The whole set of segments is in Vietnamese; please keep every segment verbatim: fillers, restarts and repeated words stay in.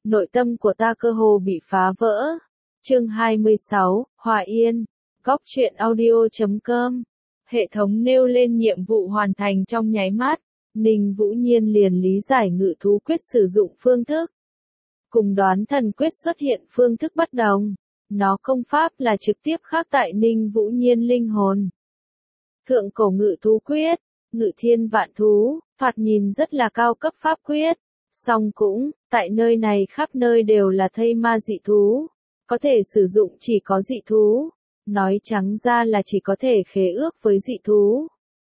nội tâm của ta cơ hồ bị phá vỡ. Chương hai mươi sáu, Hòa Yên, góc truyện audio chấm com. Hệ thống nêu lên nhiệm vụ hoàn thành trong nháy mắt, Ninh Vũ Nhiên liền lý giải ngự thú quyết sử dụng phương thức. Cùng đoán thần quyết xuất hiện phương thức bất đồng, nó công pháp là trực tiếp khắc tại Ninh Vũ Nhiên linh hồn. Thượng cổ ngự thú quyết, ngự thiên vạn thú, thoạt nhìn rất là cao cấp pháp quyết, song cũng, tại nơi này khắp nơi đều là thây ma dị thú, có thể sử dụng chỉ có dị thú, nói trắng ra là chỉ có thể khế ước với dị thú.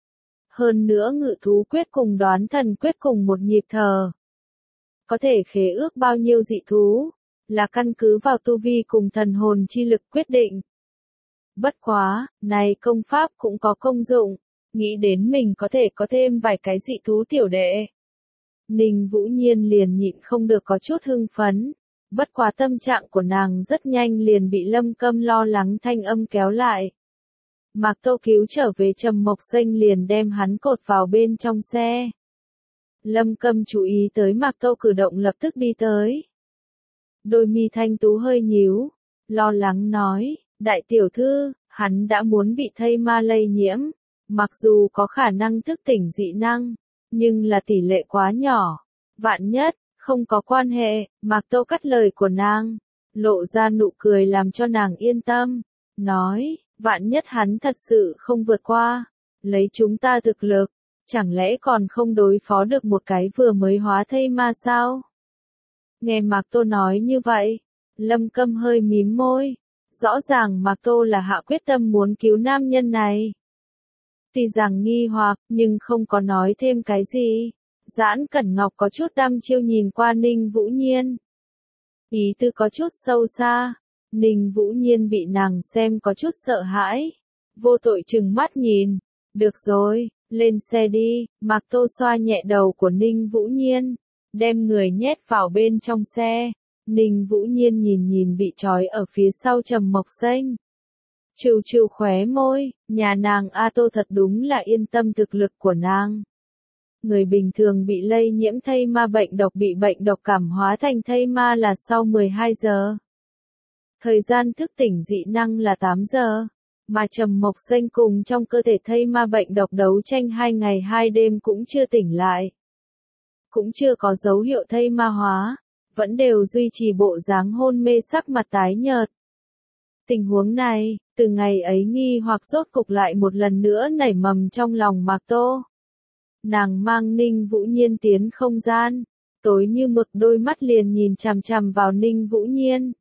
Hơn nữa ngự thú quyết cùng đoán thần quyết cùng một nhịp thở. Có thể khế ước bao nhiêu dị thú, là căn cứ vào tu vi cùng thần hồn chi lực quyết định. Bất quá, này công pháp cũng có công dụng, nghĩ đến mình có thể có thêm vài cái dị thú tiểu đệ. Ninh Vũ Nhiên liền nhịn không được có chút hưng phấn, bất quá tâm trạng của nàng rất nhanh liền bị Lâm Câm lo lắng thanh âm kéo lại. Mạc Tô cứu trở về Trầm Mộc Xanh liền đem hắn cột vào bên trong xe. Lâm Câm chú ý tới Mạc Tô cử động lập tức đi tới. Đôi mi thanh tú hơi nhíu, lo lắng nói, đại tiểu thư, hắn đã muốn bị thây ma lây nhiễm, mặc dù có khả năng thức tỉnh dị năng, nhưng là tỷ lệ quá nhỏ, vạn nhất, không có quan hệ. Mạc Tô cắt lời của nàng, lộ ra nụ cười làm cho nàng yên tâm, nói, vạn nhất hắn thật sự không vượt qua, lấy chúng ta thực lực, chẳng lẽ còn không đối phó được một cái vừa mới hóa thây ma sao? Nghe Mạc Tô nói như vậy, Lâm Câm hơi mím môi, rõ ràng Mạc Tô là hạ quyết tâm muốn cứu nam nhân này. Tuy rằng nghi hoặc, nhưng không có nói thêm cái gì. Giãn Cẩn Ngọc có chút đăm chiêu nhìn qua Ninh Vũ Nhiên. Ý tư có chút sâu xa, Ninh Vũ Nhiên bị nàng xem có chút sợ hãi. Vô tội chừng mắt nhìn, được rồi, lên xe đi. Mạc Tô xoa nhẹ đầu của Ninh Vũ Nhiên, đem người nhét vào bên trong xe. Ninh Vũ Nhiên nhìn nhìn bị trói ở phía sau Trầm Mộc Xanh. Trừ trừ khóe môi, nhà nàng A Tô thật đúng là yên tâm thực lực của nàng. Người bình thường bị lây nhiễm thây ma bệnh độc bị bệnh độc cảm hóa thành thây ma là sau mười hai giờ. Thời gian thức tỉnh dị năng là tám giờ, mà Trầm Mộc Xanh cùng trong cơ thể thây ma bệnh độc đấu tranh hai ngày hai đêm cũng chưa tỉnh lại. Cũng chưa có dấu hiệu thây ma hóa, vẫn đều duy trì bộ dáng hôn mê sắc mặt tái nhợt. Tình huống này, từ ngày ấy nghi hoặc rốt cục lại một lần nữa nảy mầm trong lòng Mạc Tô. Nàng mang Ninh Vũ Nhiên tiến không gian, tối như mực đôi mắt liền nhìn chằm chằm vào Ninh Vũ Nhiên.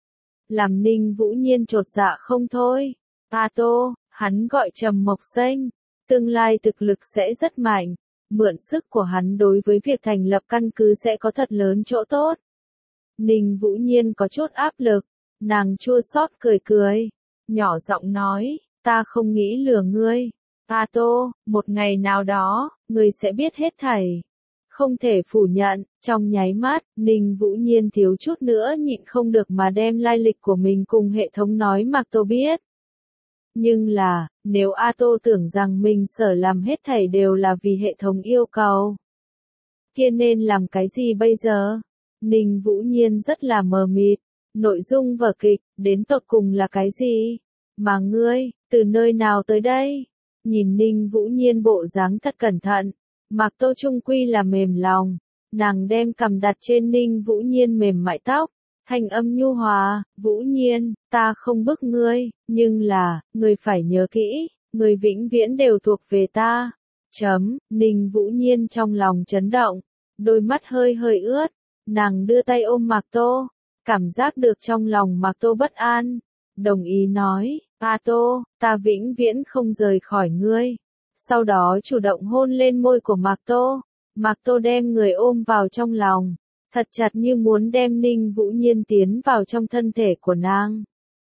Làm Ninh Vũ Nhiên chột dạ không thôi. A Tô, hắn gọi Trầm Mộc Xanh, tương lai thực lực sẽ rất mạnh, mượn sức của hắn đối với việc thành lập căn cứ sẽ có thật lớn chỗ tốt. Ninh Vũ Nhiên có chút áp lực, nàng chua xót cười cười, nhỏ giọng nói, ta không nghĩ lừa ngươi. A Tô, một ngày nào đó, ngươi sẽ biết hết thảy. Không thể phủ nhận, trong nháy mắt, Ninh Vũ Nhiên thiếu chút nữa nhịn không được mà đem lai lịch của mình cùng hệ thống nói Mạc Tô biết. Nhưng là, nếu A Tô tưởng rằng mình sở làm hết thảy đều là vì hệ thống yêu cầu, kia nên làm cái gì bây giờ? Ninh Vũ Nhiên rất là mờ mịt, nội dung vở kịch, đến tột cùng là cái gì? Mà ngươi, từ nơi nào tới đây? Nhìn Ninh Vũ Nhiên bộ dáng thật cẩn thận, Mạc Tô trung quy là mềm lòng, nàng đem cằm đặt trên Ninh Vũ Nhiên mềm mại tóc, thanh âm nhu hòa, Vũ Nhiên, ta không bức ngươi, nhưng là, ngươi phải nhớ kỹ, ngươi vĩnh viễn đều thuộc về ta. Chấm, Ninh Vũ Nhiên trong lòng chấn động, đôi mắt hơi hơi ướt, nàng đưa tay ôm Mạc Tô, cảm giác được trong lòng Mạc Tô bất an, đồng ý nói, A Tô, ta vĩnh viễn không rời khỏi ngươi. Sau đó chủ động hôn lên môi của Mạc Tô, Mạc Tô đem người ôm vào trong lòng, thật chặt như muốn đem Ninh Vũ Nhiên tiến vào trong thân thể của nàng.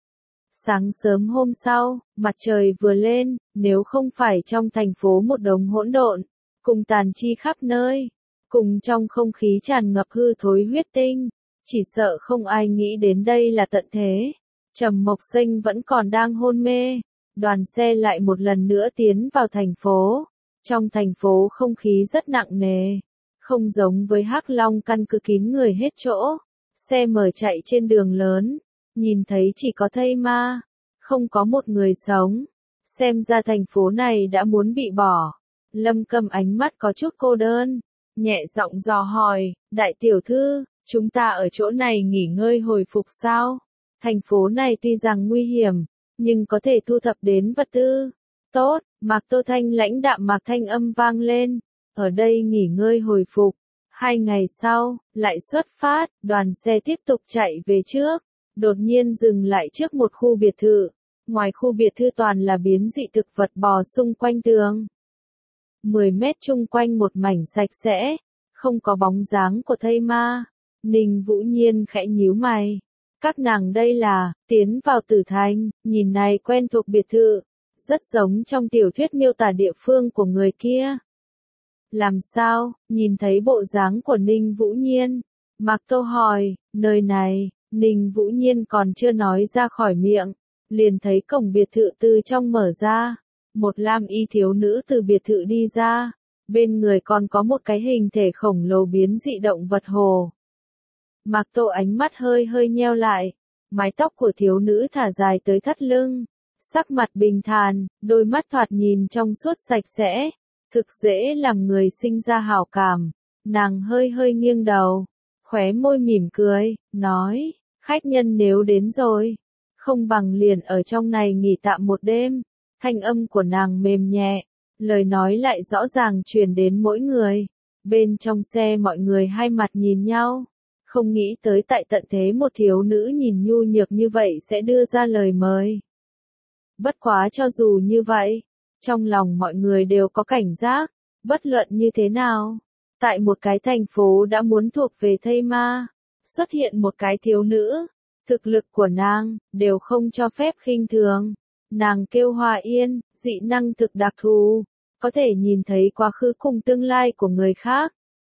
Sáng sớm hôm sau, mặt trời vừa lên, nếu không phải trong thành phố một đống hỗn độn, cùng tàn chi khắp nơi, cùng trong không khí tràn ngập hư thối huyết tinh, chỉ sợ không ai nghĩ đến đây là tận thế. Trầm Mộc Xanh vẫn còn đang hôn mê, đoàn xe lại một lần nữa tiến vào thành phố. Trong thành phố không khí rất nặng nề, không giống với Hắc Long căn cứ kín người hết chỗ. Xe mở chạy trên đường lớn, nhìn thấy chỉ có thây ma, không có một người sống. Xem ra thành phố này đã muốn bị bỏ. Lâm Cầm ánh mắt có chút cô đơn, nhẹ giọng dò hỏi, đại tiểu thư, chúng ta ở chỗ này nghỉ ngơi hồi phục sao? Thành phố này tuy rằng nguy hiểm, nhưng có thể thu thập đến vật tư. Tốt, Mạc Tô Thanh lãnh đạm Mạc thanh âm vang lên, ở đây nghỉ ngơi hồi phục. Hai ngày sau, lại xuất phát, đoàn xe tiếp tục chạy về trước, đột nhiên dừng lại trước một khu biệt thự. Ngoài khu biệt thự toàn là biến dị thực vật bò xung quanh tường. mười mét chung quanh một mảnh sạch sẽ, không có bóng dáng của thây ma. Ninh Vũ Nhiên khẽ nhíu mày. Các nàng đây là, tiến vào tử thành, nhìn này quen thuộc biệt thự, rất giống trong tiểu thuyết miêu tả địa phương của người kia. Làm sao, nhìn thấy bộ dáng của Ninh Vũ Nhiên? Mạc Tô hỏi, nơi này, Ninh Vũ Nhiên còn chưa nói ra khỏi miệng, liền thấy cổng biệt thự từ trong mở ra. Một lam y thiếu nữ từ biệt thự đi ra, bên người còn có một cái hình thể khổng lồ biến dị động vật hồ. Mạc Tô ánh mắt hơi hơi nheo lại, mái tóc của thiếu nữ thả dài tới thắt lưng, sắc mặt bình thản, đôi mắt thoạt nhìn trong suốt sạch sẽ, thực dễ làm người sinh ra hảo cảm. Nàng hơi hơi nghiêng đầu, khóe môi mỉm cười, nói, khách nhân nếu đến rồi, không bằng liền ở trong này nghỉ tạm một đêm. Thanh âm của nàng mềm nhẹ, lời nói lại rõ ràng truyền đến mỗi người. Bên trong xe mọi người hai mặt nhìn nhau, không nghĩ tới tại tận thế một thiếu nữ nhìn nhu nhược như vậy sẽ đưa ra lời mời. Bất quá cho dù như vậy, trong lòng mọi người đều có cảnh giác, bất luận như thế nào. Tại một cái thành phố đã muốn thuộc về thây ma, xuất hiện một cái thiếu nữ, thực lực của nàng, đều không cho phép khinh thường. Nàng kêu Hòa Yên, dị năng thực đặc thù, có thể nhìn thấy quá khứ cùng tương lai của người khác.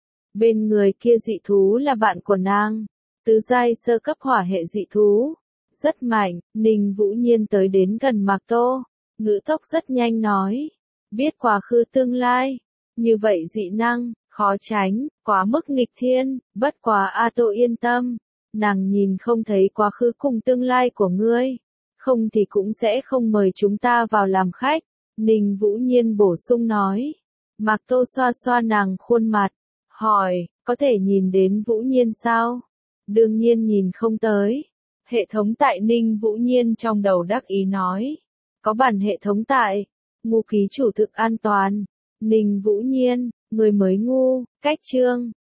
Bên người kia dị thú là bạn của nàng, tứ giai sơ cấp hỏa hệ dị thú, rất mạnh. Ninh Vũ Nhiên tới đến gần Mạc Tô, ngữ tốc rất nhanh nói, biết quá khứ tương lai, như vậy dị năng, khó tránh, quá mức nghịch thiên, bất quá A Tô yên tâm, nàng nhìn không thấy quá khứ cùng tương lai của ngươi. Không thì cũng sẽ không mời chúng ta vào làm khách. Ninh Vũ Nhiên bổ sung nói. Mạc Tô xoa xoa nàng khuôn mặt, hỏi, có thể nhìn đến Vũ Nhiên sao? Đương nhiên nhìn không tới. Hệ thống tại Ninh Vũ Nhiên trong đầu đắc ý nói. Có bản hệ thống tại, ngu ký chủ thực an toàn. Ninh Vũ Nhiên, người mới ngu, cách chương.